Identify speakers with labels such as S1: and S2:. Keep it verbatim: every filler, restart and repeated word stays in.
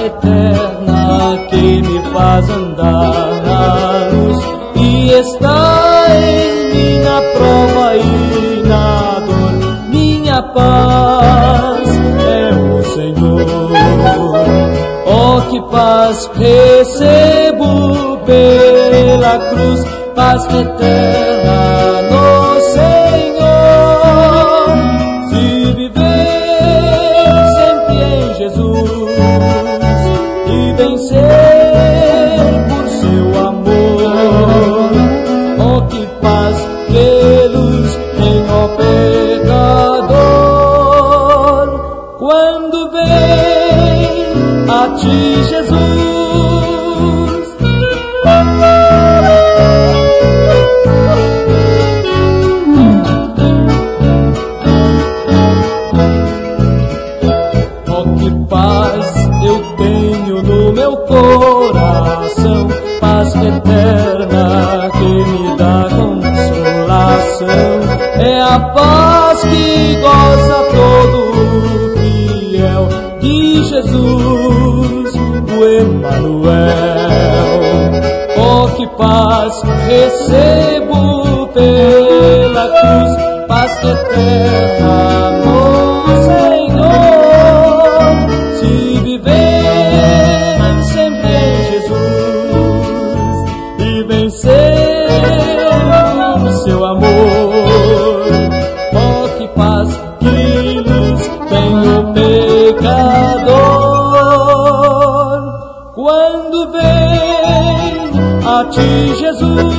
S1: eterna que me faz andar na luz e está em minha prova e na dor. Minha paz é o Senhor. Oh, que paz recebo pela cruz, paz eterna no Senhor. Se viver sempre em Jesus e vencer por seu amor, oh, que paz, que luz em ó pecador. Quando vem a ti, Jesus, oh, que paz eu tenho no meu coração, paz eterna que me dá consolação. É a paz que goza todo fiel de Jesus, o Emmanuel. Oh, que paz recebo pela cruz, paz eterna no Senhor. Se viver sempre em Jesus e vencer por seu amor, oh, que paz, que luz tem o pecador. Quando vem a ti, Jesus,